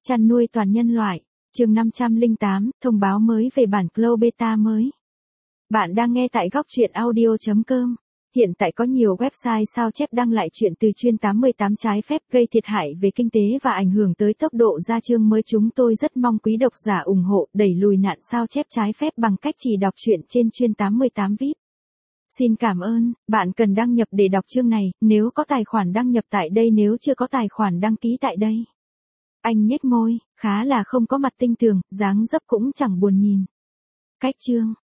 Chăn nuôi toàn nhân loại, chương 508, thông báo mới về bản Flow Beta mới. Bạn đang nghe tại góc truyện audio.com. Hiện tại có nhiều website sao chép đăng lại chuyện từ chuyên 88 trái phép gây thiệt hại về kinh tế và ảnh hưởng tới tốc độ ra chương mới. Chúng tôi rất mong quý độc giả ủng hộ đẩy lùi nạn sao chép trái phép bằng cách chỉ đọc truyện trên chuyên 88 VIP. Xin cảm ơn, bạn cần đăng nhập để đọc chương này, nếu có tài khoản đăng nhập tại đây, nếu chưa có tài khoản đăng ký tại đây. Anh nhếch môi, khá là không có mặt tinh tường, dáng dấp cũng chẳng buồn nhìn. Cách chương,